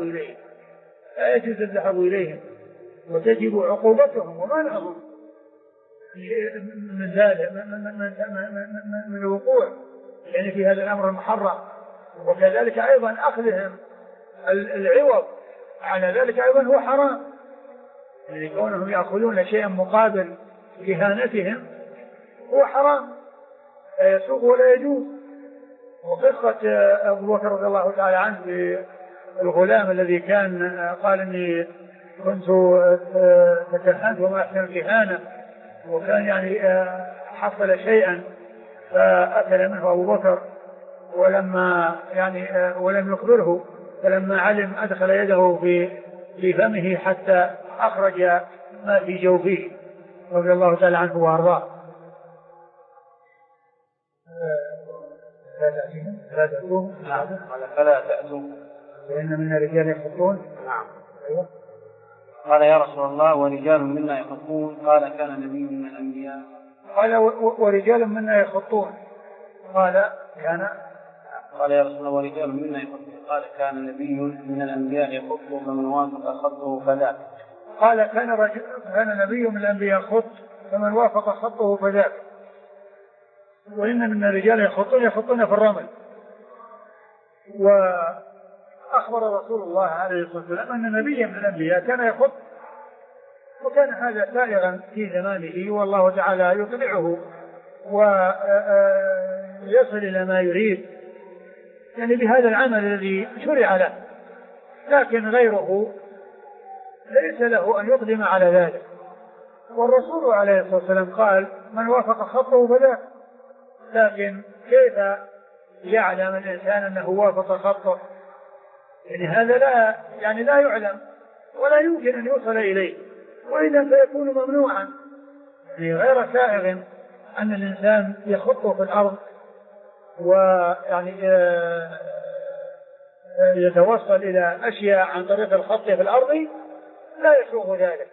الذهاب إليهم وتجب عقوبتهم ومنعهم من ذلك من الوقوع يعني في هذا الأمر المحرم. وكذلك أيضا أخذهم العوض على ذلك أيضا هو حرام، يعني كونهم يأخذون شيئا مقابل كهانتهم هو حرام لا يسوغ ولا يجوز. وقصة أبو بكر رضي الله تعالى عنه بالغلام الذي كان قال إني كنت تكهنت وما أحسن الكهانة، وكان يعني حصل شيئا فأكل منه أبو بكر ولم يخبره، فلما علم أدخل يده في فمه حتى أخرج ما في جوفه رضي الله تعالى عنه وأرضاه. لا تأتوهم فلا تأتوهم فإن منا رجال يخطون. نعم. أيوة. قال يا رسول الله ورجال منا يخطون قال كان نبي من الأنبياء. قال ورجال منا يخطون قال يا رسول الله ورجال منا يخطون قال كان نبي من الأنبياء يخط فمن وافق خطه فذاك. قال كان نبي من الأنبياء يخط فمن وافق خطه فذاك. وإن من الرجال يخطون في الرمل. وأخبر رسول الله عليه الصلاة والسلام أن نبيا من الأنبياء كان يخط، وكان هذا سائغا في زمانه والله تعالى يطلعه ويصل إلى ما يريد يعني بهذا العمل الذي شرع له، لكن غيره ليس له أن يقدم على ذلك. والرسول عليه الصلاة والسلام قال من وافق خطه فذاك، لكن كيف يعلم الإنسان أنه وافق خطه؟ يعني هذا لا يعلم ولا يمكن أن يوصل إليه، وإذا فيكون ممنوعا. يعني غير سائغ أن الإنسان يخطه في الأرض ويعني يتوصل إلى أشياء عن طريق الخط في الأرض لا يسوغ ذلك.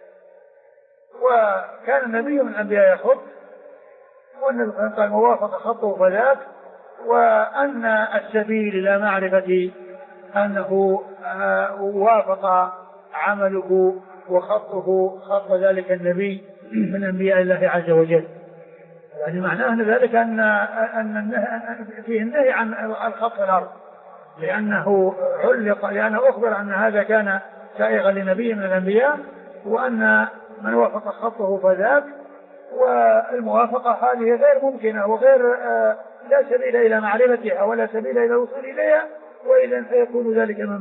وكان النبي من الأنبياء يخط، والنبي قال موافق خطه فذاك، وأن السبيل إلى معرفة أنه وافق عمله وخطه خط ذلك النبي من أنبياء الله عز وجل. يعني معناه أن ذلك أن فيه النهي عن الخط في الأرض، لأنه أخبر أن هذا كان سائغا لنبي من الأنبياء، وأن من وافق خطه فذاك. والموافقة هذه غير ممكنة وغير لا سبيل إلى معرفتها ولا سبيل إلى الوصول إليها، وإذا فيكون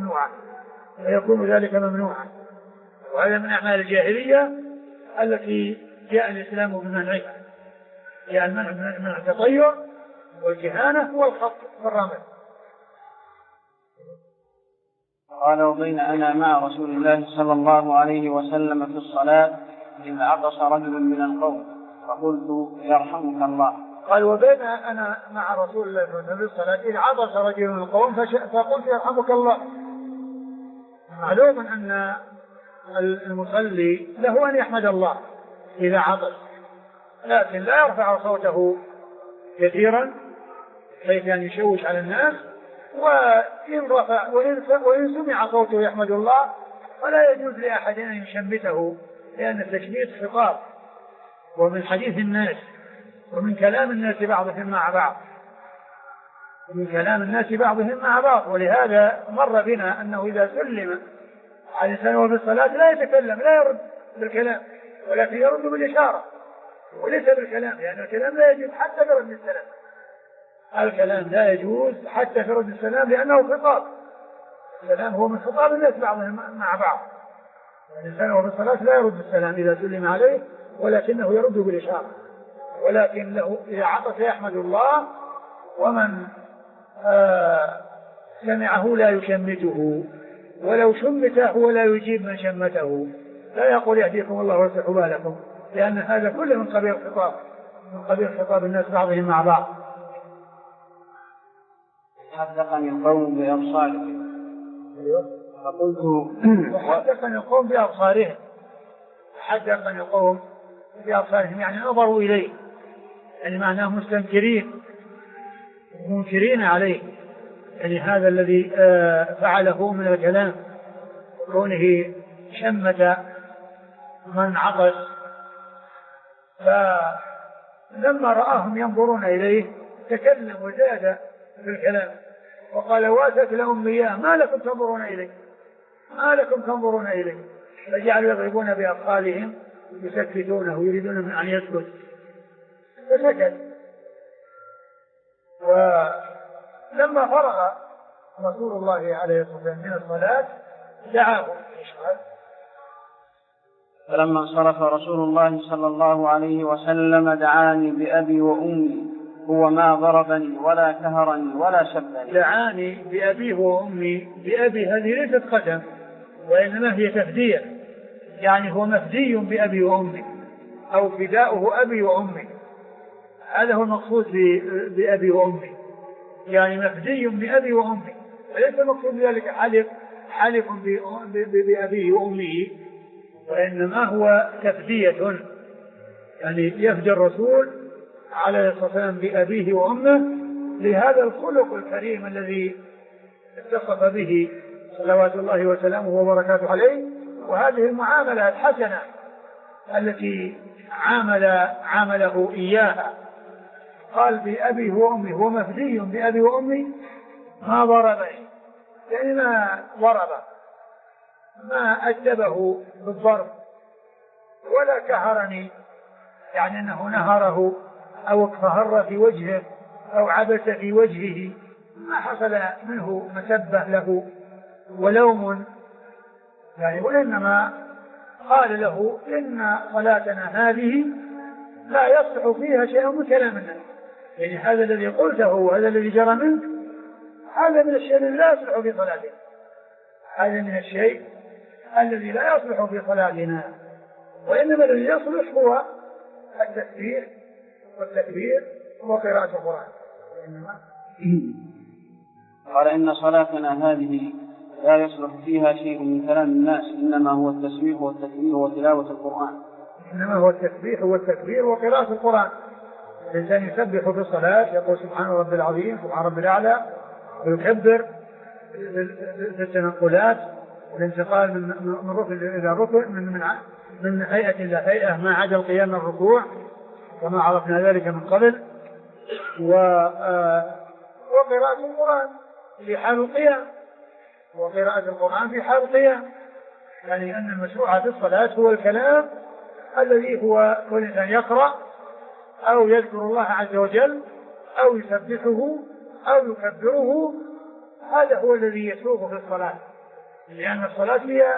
ذلك ممنوعا. وهذا من أعمال الجاهلية التي جاء الإسلام بمنعها، جاء المنع من التطير والكهانة والخط في الرمل. قال وبين أنا مع رسول الله صلى الله عليه وسلم في الصلاة إذ عطس رجل من القوم فقلت يرحمك الله. قال وبين أنا مع رسول الله صلى الله عليه وسلم في الصلاة إذ عطس رجل من القوم فقلت يرحمك الله. معلوم أن المصلي له أن يحمد الله إذا عطس، لكن لا يرفع صوته كثيرا حيث أن يشوش على الناس، وإن سمع صوته يحمد الله فلا يجوز لأحد أن يشمته، لأن التشميت خطاب ومن حديث الناس ومن كلام الناس بعضهم مع بعض. ولهذا مر بنا أنه إذا سلم على الإنسان وهو في الصلاة لا يتكلم، لا يرد بالكلام، ولكن يرد بالإشارة وليس بالكلام، لأن الكلام لا يجوز حتى في رد السلام. الكلام لا يجوز حتى في رد السلام لأنه خطاب. السلام هو من خطاب الناس بعضهم مع بعض. الإنسان وهو في الصلاة لا يرد السلام إذا سلم عليه، ولكنه يرد بالإشارة. ولكن له إذا عطس يحمد الله، ومن سمعه لا يشمته، ولو شمته ولا يجيب من شمته، لا يقول يهديكم الله ويصلح بالكم، لأن هذا كله من قبيل خطاب الناس بعضهم مع بعض. حدثني القوم بأبصارهم. فقلت وحدثني القوم بأبصارهم. يعني نظروا إليه يعني معناه مستنكرين منكرين عليه، يعني هذا الذي فعله من الكلام كونه شمت من عطس. فلما رآهم ينظرون إليه تكلم وزاد في الكلام وقال واتت لهم مياه ما لكم تنظرون إليه ما لكم تنظرون إليه. فجعلوا يضربون بأبطالهم يسكتونه يريدون من أن يسكت فسكت. ولما فرغ رسول الله عليه الصلاة والسلام من الصلاة دعاهم. فلما انصرف رسول الله صلى الله عليه وسلم دعاني بأبي وأمي هو ما ضربني ولا كهرني ولا سبني. دعاني بأبيه وأمي. بأبي هذه ليست قسم وإنما هي تفدية، يعني هو مفدي بأبي وأمي أو فداؤه أبي وأمي. هذا هو المقصود بأبي وأمي، يعني مفدي بأبي وأمي، وليس المقصود بذلك حلف بأبيه وأمه، وإنما هو تفدية، يعني يفدي الرسول عليه الصلاة والسلام بأبيه وأمه لهذا الخلق الكريم الذي اتصف به صلوات الله وسلامه وبركاته عليه، وهذه المعاملة الحسنة التي عامله إياها. قال بأبيه وأمي هو مفدي بأبي وأمي ما ضربني، يعني ما ضرب ما أدبه بالضرب ولا كهرني، يعني أنه نهره أو اقتهر في وجهه أو عبس في وجهه، ما حصل منه مسبة له ولوم، يعني وإنما قال له إن صلاتنا هذه لا يصلح فيها شيء من كلام الناس، يعني هذا الذي قلته وهذا الذي جرى منك هذا من الشيء الذي لا يصلح في صلاتنا، هذا من الشيء الذي لا يصلح في صلاتنا، وإنما الذي يصلح هو التسبيح والتكبير وقراءة القرآن. قال إن صلاتنا هذه لا يصلح فيها شيء من كلام الناس، إنما هو التسبيح والتكبير وتلاوة القرآن. إنما هو التسبيح والتكبير وقراءة القرآن. الإنسان يسبح في الصلاة يقول سبحان رب العظيم سبحان رب الأعلى، ويكبر في التنقلات والانتقال من ركن إلى ركن من هيئة إلى هيئة ما عدا القيام الركوع كما عرفنا ذلك من قبل، وقراءة القرآن في حال القيام، وقراءة القرآن في حال القيام، يعني أن المشروع في الصلاة هو الكلام الذي هو كل إنسان يقرأ أو يذكر الله عز وجل أو يسبحه أو يكبره، هذا هو الذي يسوق في الصلاة، لأن الصلاة هي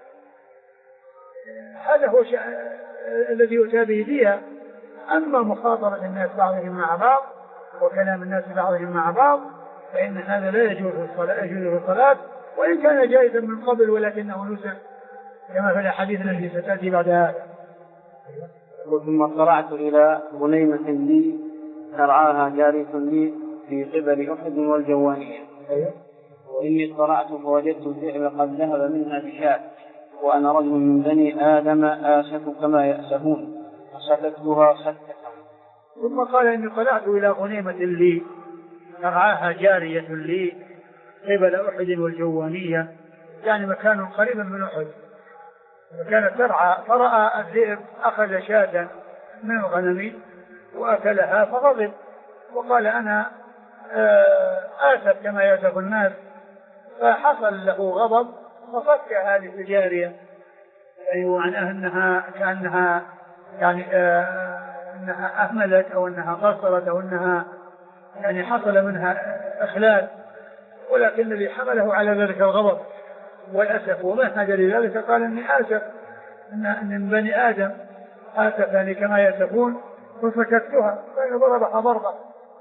هذا هو الذي يؤتى به فيها. أما مخاطرة الناس بعضهم مع بعض وكلام الناس بعضهم مع بعض فإن هذا لا يجوز في الصلاة، وإن كان جائزا من قبل ولكنه نسخ كما في الحديث الذي ستأتي بعد هذا. ثم اطلعت إلى غنيمة لي ترعاها جارية لي في قبل أحد والجوانية، وإني اطلعت فوجدت الذئب قد ذهب منها بشاة، وأنا رجل من بني آدم آسف كما يأسفون، فسكتها سكة. ثم قال إني طلعت إلى غنيمة لي ترعاها جارية لي قبل أحد والجوانية، يعني مكان قريبا من أحد، وكانت ترعى، فرأى الذئب أخذ شاة من الغنم وأكلها فغضب وقال أنا آسف كما يأسف الناس، فحصل له غضب فصك هذه الجارية، يعني معناها أنها كأنها يعني أنها أهملت أو أنها قصرت أو أنها يعني حصل منها إخلال، ولكن الذي حمله على ذلك الغضب والأسف ومهد لذلك قال إني آسف إن من بني آدم آسف يعني كما يأسفون، فسكتها فإن ضربها ضربة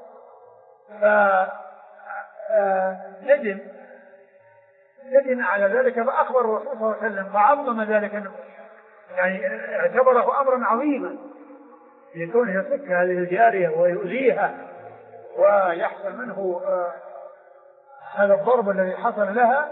ندم على ذلك، فأخبر الرسول صلى الله عليه وسلم فعظم ذلك، يعني اعتبره أمرا عظيما يكون يصك هذه الجارية ويؤذيها ويحصل منه هذا الضرب الذي حصل لها.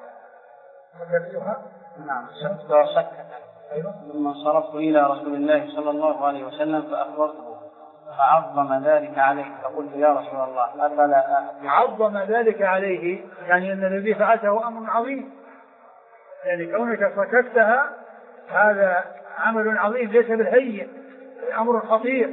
نعم سكتها سكة. ثم انصرفت إلى رسول الله صلى الله عليه وسلم فأخبرته فعظم ذلك عليه، فقلت يا رسول الله أفلا عظم ذلك عليه يعني أن الذي فعلته أمر عظيم، يعني كونك فككتها هذا عمل عظيم ليس بالهين، أمر خطير،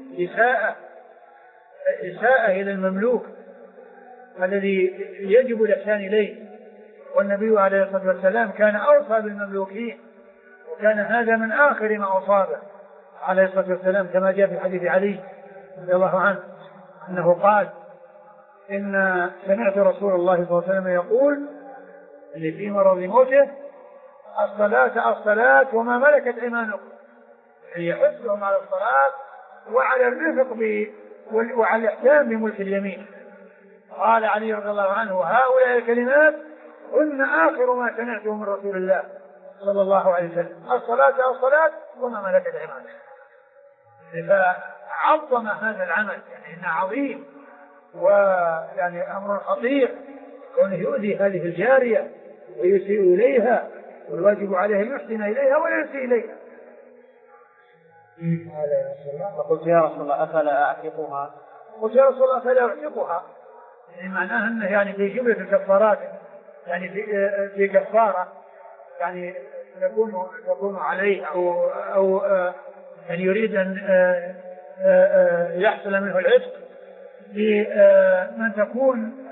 إساءة إلى المملوك الذي يجب الإحسان إليه. والنبي عليه الصلاة والسلام كان أوصى بالمملوكين، وكان هذا من آخر ما أصابه عليه الصلاة والسلام كما جاء في حديث علي رضي الله عنه أنه قال إن سمعت رسول الله صلى الله عليه وسلم يقول اللي في مرض موته الصلاة وما ملكت أيمانكم، يحثهم على الصلاة وعلى الرفق وعلى الإحسان بملك اليمين. قال علي رضي الله عنه هؤلاء الكلمات هن آخر ما سمعته من رسول الله صلى الله عليه وسلم، الصلاة وما ملكت أيمانكم. فعظم هذا العمل يعني إنه عظيم ويعني أمر خطير كونه يؤذي هذه الجارية ويسيء إليها، والواجب عليه أن يحسن إليها ولا يسيء إليها. فقلت يا رسول الله أفلا أعتقها؟ قلت يا رسول الله أفلا أعتقها، يعني معناها أنه يعني في جملة الكفارات، يعني في كفارة يعني تكون عليه أو يعني يريد أن يحصل منه العتق بمن تكون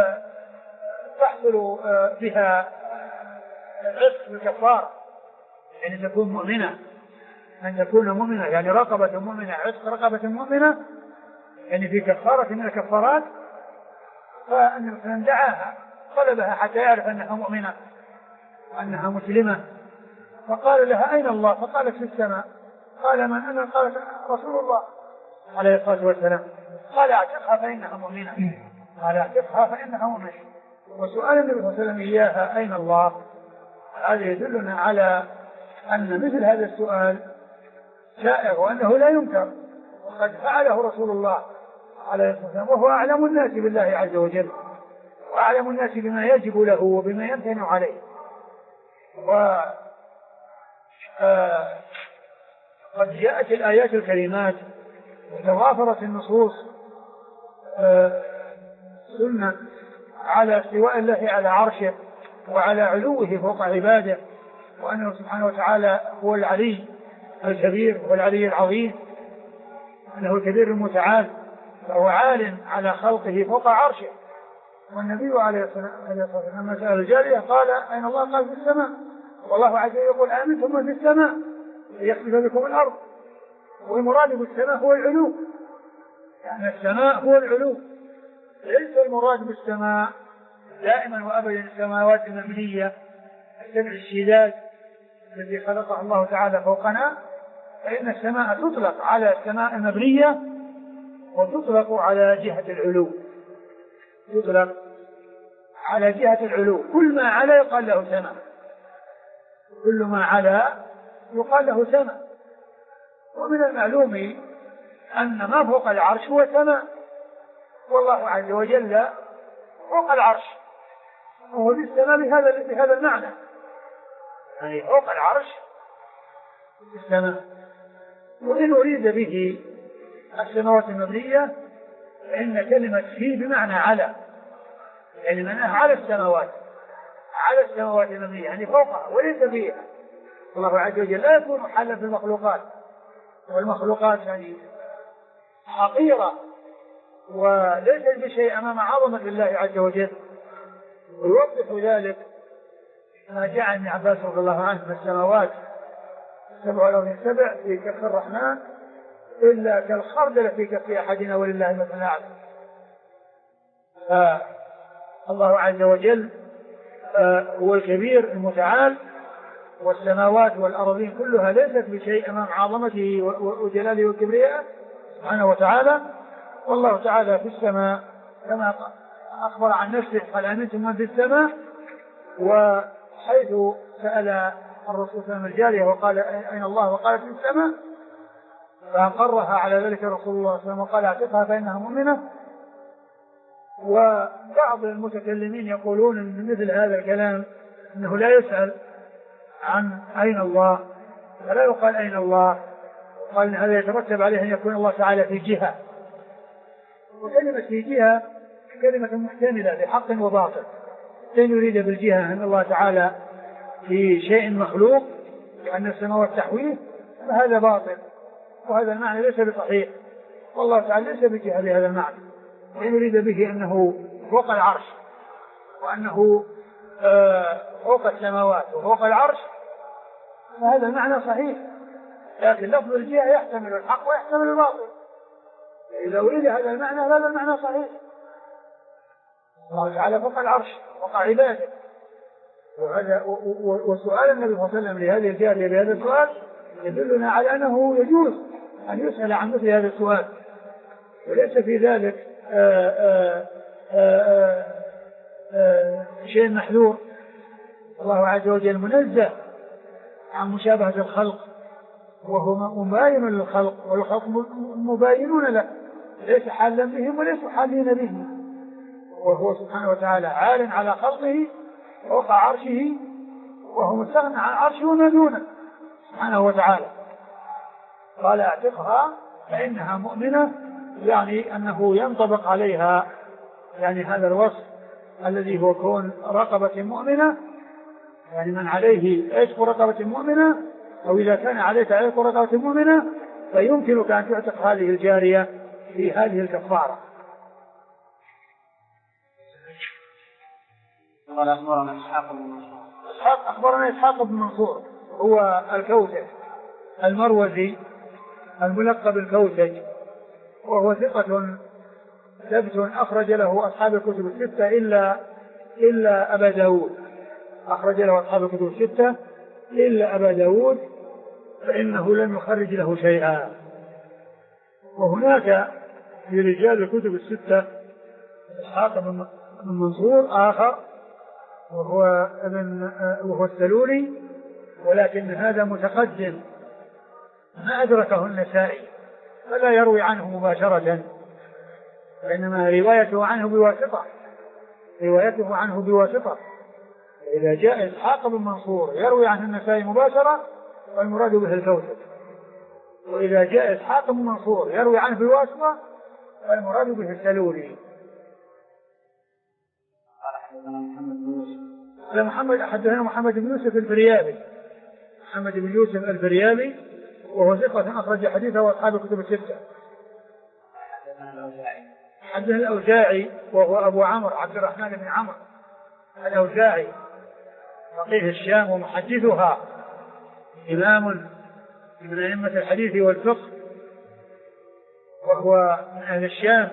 تحصل بها العتق بالكفارة، يعني تكون مؤمنة، أن تكون مؤمنة يعني رقبة مؤمنة، عتق رقبة مؤمنة يعني في كفارة من الكفارات. فأن دعاها طلبها حتى يعرف أنها مؤمنة وأنها مسلمة، فقال لها أين الله؟ فقالت في السماء. قال من أنا؟ قالت رسول الله عليه الصلاة والسلام. قال اعتقها فإنها مؤمنة. قال اعتقها فإنها مؤمنة. وسؤال النبي صلى الله عليه وسلم إياها أين الله هذا يدلنا على أن مثل هذا السؤال شائع وأنه لا ينكر، وقد فعله رسول الله عليه الصلاة والسلام، وهو أعلم الناس بالله عز وجل وأعلم الناس بما يجب له وبما يمتنع عليه. قد جاءت الآيات الكريمات وتوافرت النصوص سنة على استواء الله على عرشه وعلى علوه فوق عباده، وأنه سبحانه وتعالى هو العلي الكبير والعلي العظيم، أنه الكبير المتعال فهو عال على خلقه فوق عرشه. والنبي عليه الصلاة والسلام لما سأل الجارية قال أين الله؟ قال في السماء. والله عز وجل يقول آمنتم من في السماء ليخسف بكم الأرض، والمراد بالسماء هو العلو، يعني السماء هو العلو، ليس المراد بالسماء دائما وأبدا السماوات المبنية السبع الشداد التي خلقها الله تعالى فوقنا، فإن السماء تطلق على السماء المبنية وتطلق على جهة العلو، تطلق على جهة العلو، كل ما علا يقال له سماء، كل ما علا يقال له سماء. ومن المعلوم أن ما فوق العرش هو سماء، والله عز وجل فوق العرش وهو في السماء بهذا المعنى، يعني فوق العرش في السماء. وإن أريد به السماوات المبنية فإن كلمة في بمعنى على، يعني معناها على السماوات، على السماوات المبنية يعني فوقها وليس فيها. الله عز وجل لا يكون حالا في المخلوقات، والمخلوقات يعني حقيرة وليس بشيء أمام عظمة الله عز وجل. ويوضح ذلك ما جاء عن ابن عباس رضي الله عنه من السماوات السبع والأرض السبع في كف الرحمن إلا كالخردل في كف أحدنا ولله المثل الأعلى. الله عز وجل هو الكبير المتعال، والسماوات والأرضين كلها ليست بشيء أمام عظمته وجلاله وكبريائه سبحانه وتعالى. والله تعالى في السماء كما أخبر عن نفسه قال آمنتم من في السماء. وحيث سأل الرسول صلى الله عليه وسلم الجارية وقال أين الله وقالت في السماء، فأقرها على ذلك رسول الله صلى الله عليه وسلم وقال اعتقها فإنها مؤمنة. وبعض المتكلمين يقولون من مثل هذا الكلام أنه لا يسأل عن أين الله، فلا يقال أين الله، قال إن هذا يترتب عليه أن يكون الله تعالى في جهة، وكلمة في جهة كلمة محتملة لحق وباطل. إن يريد بالجهة أن الله تعالى في شيء مخلوق وأن السماوات تحويه فهذا باطل، وهذا المعنى ليس بصحيح، والله تعالى ليس بجهة بهذا المعنى. وإن يريد به أنه فوق العرش وأنه فوق السماوات وفوق العرش فهذا المعنى صحيح، لكن لفظ الجهة يحتمل الحق ويحتمل الباطل. إذا أريد هذا المعنى هذا المعنى صحيح. الله تعالى فوق العرش فوق عباده، وسؤال النبي صلى الله عليه وسلم لهذه الجارية بهذا السؤال يدلنا على أنه يجوز أن يسأل عن مثل هذا السؤال، وليس في ذلك شيء محذور. الله عز وجل منزه عن مشابهة الخلق، وهو مباين للخلق والخلق مباينون له، ليس حالا بهم وليسوا حالين به، وهو سبحانه وتعالى عال على خلقه فوق عرشه، وهو مستغنى عن عرشه وما دونه سبحانه وتعالى. قال اعتقها فإنها مؤمنة، يعني أنه ينطبق عليها يعني هذا الوصف الذي هو كون رقبة مؤمنة، يعني من عليه عتق رقبة مؤمنة، أو إذا كان عليك عتق رقبة مؤمنة فيمكنك أن تعتق هذه الجارية في هذه الكفارة. قال أخبرنا إسحاق بن منصور. أخبرنا إسحاق بن منصور هو الكوسج المروزي الملقب الكوسج، وهو ثقة ثبت أخرج له أصحاب الكتب الستة إلا أبا داود، أخرج له أصحاب الكتب الستة إلا أبا داود فإنه لم يخرج له شيئا. وهناك في رجال الكتب الستة إسحاق بن منصور آخر وهو السلولي، ولكن هذا متقدم ما أدركه النسائي فلا يروي عنه مباشرة، وإنما روايته عنه بواسطة. إذا جاء إسحاق بن منصور يروي عنه النسائي مباشرة والمراد به الكوثر، وإذا جاء إسحاق بن منصور يروي عنه بواسطة والمراد به السلولي. حدثنا محمد بن يوسف الفريابي، محمد بن يوسف الفريابي وهو ثقة أخرج حديثه وأصحاب الكتب الستة. حدثنا الأوزاعي وهو أبو عمرو عبد الرحمن بن عمرو الأوزاعي فقيه الشام ومحدثها، إمام من أئمة الحديث والفقه، وهو من أهل الشام،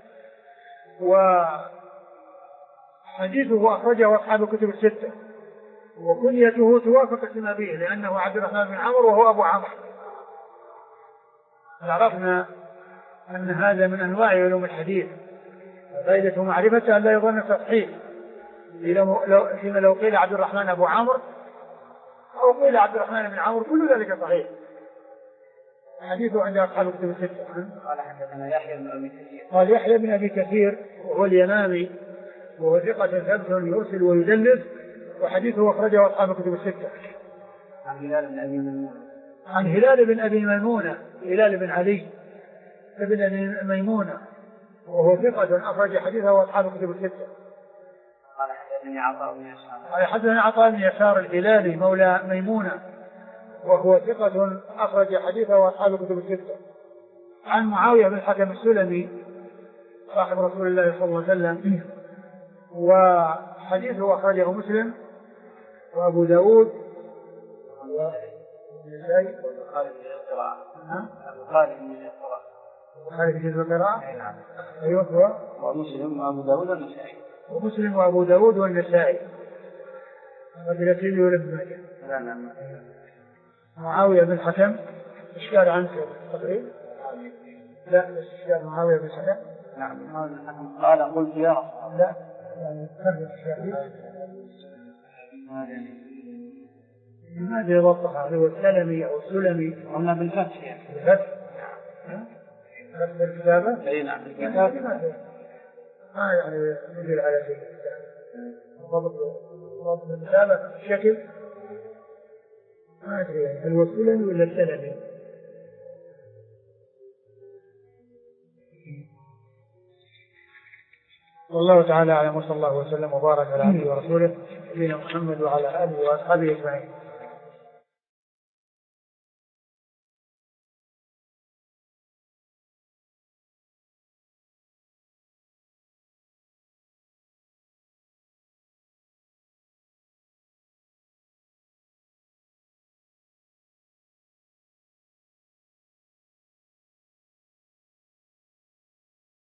وحديثه أخرجه أصحاب الكتب الستة، وكنيته توافق اسم أبيه لأنه عبد الرحمن بن عمرو وهو أبو عمرو. عرفنا أن هذا من أنواع علوم الحديث، فائدة معرفته أن لا يظن التصحيح، لو قيل عبد الرحمن أبو عمرو أو قيل عبد الرحمن بن عمرو كل ذلك صحيح. حديثه عند أصحاب الكتب الستة. قال حدثنا يحيى بن أبي كثير. قال يحيى بن أبي كثير وهو اليمامي وهو ثقة ثبت يرسل ويدلس، وحديثه أخرجه أصحاب الكتب الستة. عن هلال بن أبي ميمونة. عن هلال بن أبي ميمونة، هلال بن علي بن أبي ميمونة وهو ثقة أخرج حديثه وأصحاب الكتب الستة. قال حدثني عطاء بن يسار. قال حدثنا عطاء بن يسار الهلالي مولى ميمونة وهو ثقة أخرج حديثه وأصحاب الكتب الستة. عن معاوية بن الحكم السلمي صاحب رسول الله صلى الله عليه وسلم، وحديثه أخرجه مسلم وأبو داود والبخاري في القراءة. البخاري في القراءة. نعم. أيوه هو ومسلم وأبو داود والنسائي. ومسلم وأبو داود والنسائي. هذا في ابن ماجه. لا. معاوية بن الحكم إشكال عنه تقريبا. لا بس إشكال معاوية بن الحكم. نعم. قال قلت يا رسول الله. لا يعني كرر الشهيد. لماذا يضبطها؟ هو السلمي أو السلمي؟ قلنا بالفتح يعني. بالفتح؟ بالكتابة؟ أي نعم. ما يعني يدل على شيء. ضبط الكتابة الشكل ما أدري يعني هل هو السلمي ولا السلمي؟ والله تعالى أعلم، وصلى الله وسلم وبارك على عبده ورسوله نبينا محمد وعلى آله وأصحابه أجمعين.